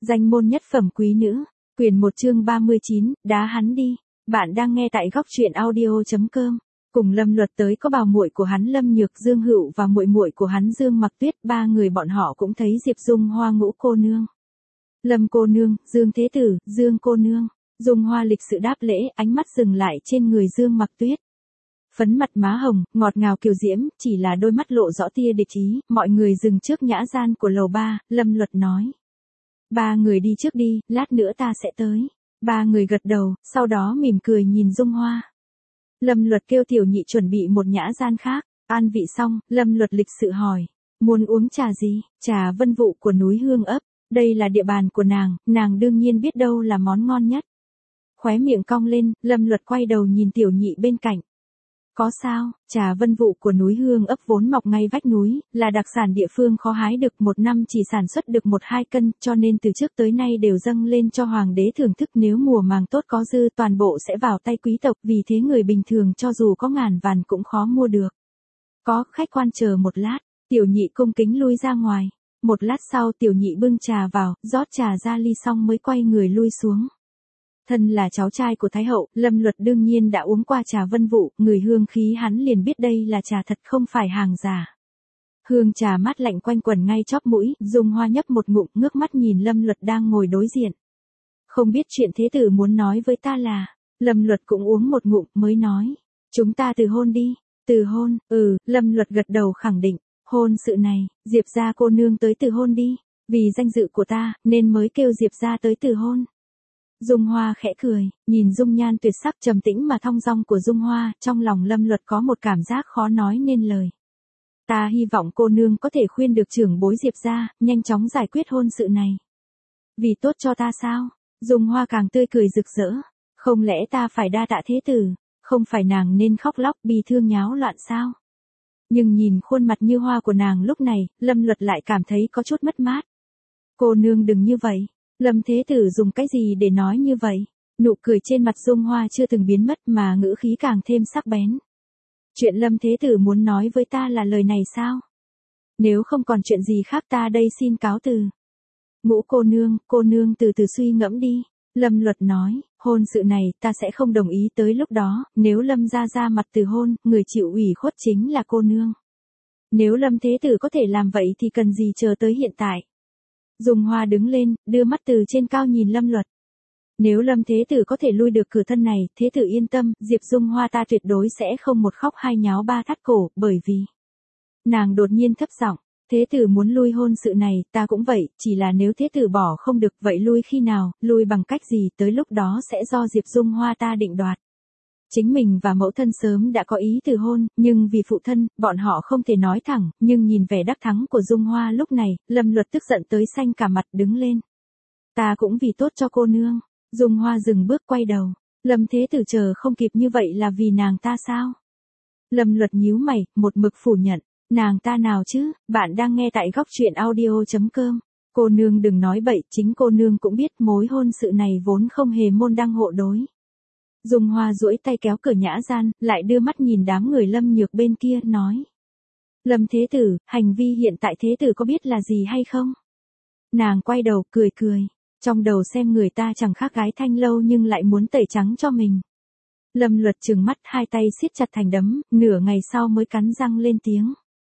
Danh môn nhất phẩm quý nữ, quyển 1 chương 39, đá hắn đi. Bạn đang nghe tại góc truyện audio.com. Cùng Lâm Luật tới có bảo muội của hắn Lâm Nhược Dương Hựu và muội muội của hắn Dương Mặc Tuyết, ba người bọn họ cũng thấy Diệp Dung Hoa Ngũ cô nương. Lâm cô nương, Dương Thế Tử, Dương cô nương. Dung Hoa lịch sự đáp lễ, ánh mắt dừng lại trên người Dương Mặc Tuyết. Phấn mặt má hồng, ngọt ngào kiều diễm, chỉ là đôi mắt lộ rõ tia địch ý. Mọi người dừng trước nhã gian của lầu 3, Lâm Luật nói. Ba người đi trước đi, lát nữa ta sẽ tới. Ba người gật đầu, sau đó mỉm cười nhìn Dung Hoa. Lâm Luật kêu Tiểu Nhị chuẩn bị một nhã gian khác. An vị xong, Lâm Luật lịch sự hỏi. Muốn uống trà gì? Trà Vân Vụ của núi Hương Ấp. Đây là địa bàn của nàng đương nhiên biết đâu là món ngon nhất. Khóe miệng cong lên, Lâm Luật quay đầu nhìn Tiểu Nhị bên cạnh. Có sao, trà Vân Vụ của núi Hương Ấp vốn mọc ngay vách núi, là đặc sản địa phương khó hái được, một năm chỉ sản xuất được 1-2 cân, cho nên từ trước tới nay đều dâng lên cho hoàng đế thưởng thức, nếu mùa màng tốt có dư toàn bộ sẽ vào tay quý tộc, vì thế người bình thường cho dù có ngàn vàn cũng khó mua được. Có, khách quan chờ một lát, Tiểu Nhị cung kính lui ra ngoài. Một lát sau Tiểu Nhị bưng trà vào, rót trà ra ly xong mới quay người lui xuống. Thân là cháu trai của Thái Hậu, Lâm Luật đương nhiên đã uống qua trà Vân Vụ, người hương khí hắn liền biết đây là trà thật không phải hàng giả. Hương trà mát lạnh quanh quẩn ngay chóp mũi, Dung Hoa nhấp một ngụm, ngước mắt nhìn Lâm Luật đang ngồi đối diện. Không biết chuyện Thế Tử muốn nói với ta là, Lâm Luật cũng uống một ngụm mới nói. Chúng ta từ hôn đi. Từ hôn, Lâm Luật gật đầu khẳng định. Hôn sự này, Diệp gia cô nương tới từ hôn đi. Vì danh dự của ta, nên mới kêu Diệp gia tới từ hôn. Dung Hoa khẽ cười, nhìn dung nhan tuyệt sắc trầm tĩnh mà thong dong của Dung Hoa, trong lòng Lâm Luật có một cảm giác khó nói nên lời. Ta hy vọng cô nương có thể khuyên được trưởng bối Diệp gia, nhanh chóng giải quyết hôn sự này. Vì tốt cho ta sao? Dung Hoa càng tươi cười rực rỡ. Không lẽ ta phải đa tạ Thế Tử, không phải nàng nên khóc lóc bi thương nháo loạn sao? Nhưng nhìn khuôn mặt như hoa của nàng lúc này, Lâm Luật lại cảm thấy có chút mất mát. Cô nương đừng như vậy. Lâm Thế Tử dùng cái gì để nói như vậy? Nụ cười trên mặt Dung Hoa chưa từng biến mất mà ngữ khí càng thêm sắc bén. Chuyện Lâm Thế Tử muốn nói với ta là lời này sao? Nếu không còn chuyện gì khác ta đây xin cáo từ. Ngũ cô nương từ từ suy ngẫm đi. Lâm Luật nói, hôn sự này ta sẽ không đồng ý, tới lúc đó, nếu Lâm gia ra mặt từ hôn, người chịu ủy khuất chính là cô nương. Nếu Lâm Thế Tử có thể làm vậy thì cần gì chờ tới hiện tại. Dung Hoa đứng lên, đưa mắt từ trên cao nhìn Lâm Luật. Nếu Lâm Thế Tử có thể lui được cửa thân này, Thế Tử yên tâm, Diệp Dung Hoa ta tuyệt đối sẽ không một khóc hai nháo ba thắt cổ, bởi vì... Nàng đột nhiên thấp giọng, Thế Tử muốn lui hôn sự này, ta cũng vậy, chỉ là nếu Thế Tử bỏ không được, vậy lui khi nào, lui bằng cách gì, tới lúc đó sẽ do Diệp Dung Hoa ta định đoạt. Chính mình và mẫu thân sớm đã có ý từ hôn, nhưng vì phụ thân, bọn họ không thể nói thẳng, nhưng nhìn vẻ đắc thắng của Dung Hoa lúc này, Lâm Luật tức giận tới xanh cả mặt đứng lên. Ta cũng vì tốt cho cô nương. Dung Hoa dừng bước quay đầu. Lâm Thế Tử chờ không kịp như vậy là vì nàng ta sao? Lâm Luật nhíu mày, một mực phủ nhận. Nàng ta nào chứ, bạn đang nghe tại góc truyện audio.com. Cô nương đừng nói bậy, chính cô nương cũng biết mối hôn sự này vốn không hề môn đăng hộ đối. Dung Hoa duỗi tay kéo cửa nhã gian, lại đưa mắt nhìn đám người Lâm Nhược bên kia, nói. Lâm Thế Tử, hành vi hiện tại Thế Tử có biết là gì hay không? Nàng quay đầu, cười cười. Trong đầu xem người ta chẳng khác gái thanh lâu nhưng lại muốn tẩy trắng cho mình. Lâm Luật trừng mắt, hai tay siết chặt thành đấm, nửa ngày sau mới cắn răng lên tiếng.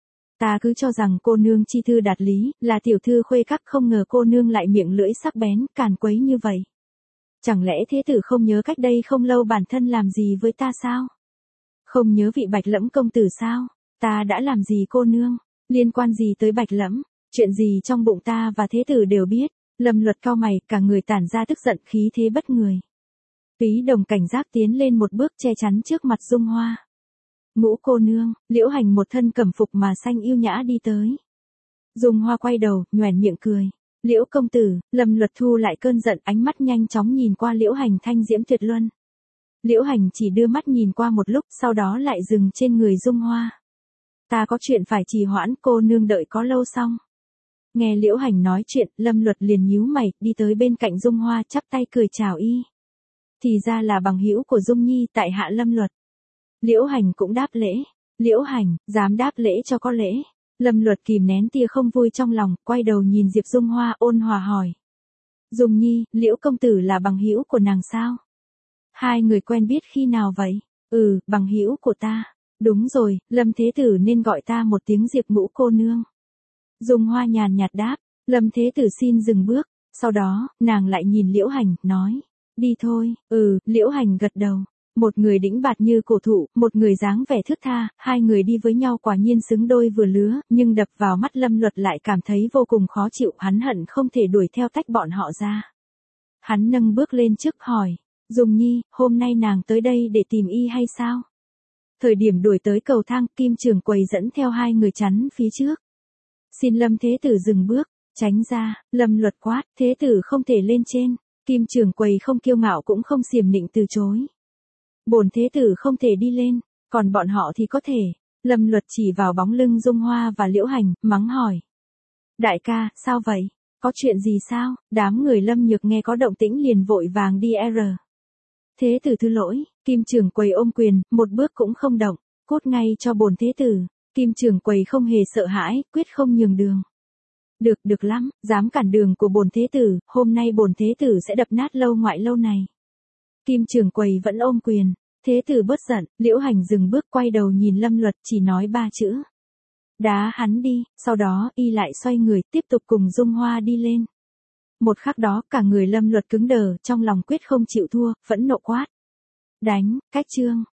Ta cứ cho rằng cô nương chi thư đạt lý, là tiểu thư khuê các, không ngờ cô nương lại miệng lưỡi sắc bén, càn quấy như vậy. Chẳng lẽ Thế Tử không nhớ cách đây không lâu bản thân làm gì với ta sao? Không nhớ vị Bạch Lẫm công tử sao? Ta đã làm gì cô nương? Liên quan gì tới Bạch Lẫm? Chuyện gì trong bụng ta và Thế Tử đều biết. Lâm Luật cau mày, cả người tản ra tức giận, khí thế bất người. Túy Đồng cảnh giác tiến lên một bước che chắn trước mặt Dung Hoa. Ngũ cô nương, Liễu Hành một thân cẩm phục mà xanh yêu nhã đi tới. Dung Hoa quay đầu, nhoẻn miệng cười. Liễu công tử. Lâm Luật thu lại cơn giận, ánh mắt nhanh chóng nhìn qua Liễu Hành thanh diễm tuyệt luân. Liễu Hành chỉ đưa mắt nhìn qua một lúc, sau đó lại dừng trên người Dung Hoa. Ta có chuyện phải trì hoãn, cô nương đợi có lâu xong. Nghe Liễu Hành nói chuyện, Lâm Luật liền nhíu mày, đi tới bên cạnh Dung Hoa, chắp tay cười chào y. Thì ra là bằng hữu của Dung Nhi, tại hạ Lâm Luật. Liễu Hành cũng đáp lễ. Liễu Hành, dám đáp lễ cho có lễ. Lâm Luật kìm nén tia không vui trong lòng, quay đầu nhìn Diệp Dung Hoa ôn hòa hỏi. Dung Nhi, Liễu công tử là bằng hữu của nàng sao? Hai người quen biết khi nào vậy? Bằng hữu của ta. Đúng rồi, Lâm Thế Tử nên gọi ta một tiếng Diệp Ngũ cô nương. Dung Hoa nhàn nhạt đáp, Lâm Thế Tử xin dừng bước, sau đó, nàng lại nhìn Liễu Hành, nói, đi thôi. Liễu Hành gật đầu. Một người đĩnh bạt như cổ thụ, một người dáng vẻ thướt tha, hai người đi với nhau quả nhiên xứng đôi vừa lứa, nhưng đập vào mắt Lâm Luật lại cảm thấy vô cùng khó chịu, hắn hận không thể đuổi theo tách bọn họ ra. Hắn nâng bước lên trước hỏi, Dung Nhi, hôm nay nàng tới đây để tìm y hay sao? Thời điểm đuổi tới cầu thang, Kim Trường Quầy dẫn theo hai người chắn phía trước. Xin Lâm Thế Tử dừng bước, tránh ra. Lâm Luật quát, Thế Tử không thể lên trên. Kim Trường Quầy không kiêu ngạo cũng không xiểm nịnh từ chối. Bổn Thế Tử không thể đi lên, còn bọn họ thì có thể. Lâm Luật chỉ vào bóng lưng Dung Hoa và Liễu Hành, mắng hỏi. Đại ca, sao vậy? Có chuyện gì sao? Đám người Lâm Nhược nghe có động tĩnh liền vội vàng đi Thế Tử thứ lỗi. Kim Trường Quầy ôm quyền, một bước cũng không động, cút ngay cho bổn Thế Tử. Kim Trường Quầy không hề sợ hãi, quyết không nhường đường. Được lắm, dám cản đường của bổn Thế Tử, hôm nay bổn Thế Tử sẽ đập nát lâu ngoại lâu này. Kim Trường Quầy vẫn ôm quyền. Thế Tử bớt giận, Liễu Hành dừng bước quay đầu nhìn Lâm Luật, chỉ nói 3 chữ. Đá hắn đi, sau đó y lại xoay người, tiếp tục cùng Dung Hoa đi lên. Một khắc đó, cả người Lâm Luật cứng đờ, trong lòng quyết không chịu thua, phẫn nộ quát. Đánh, cách chương.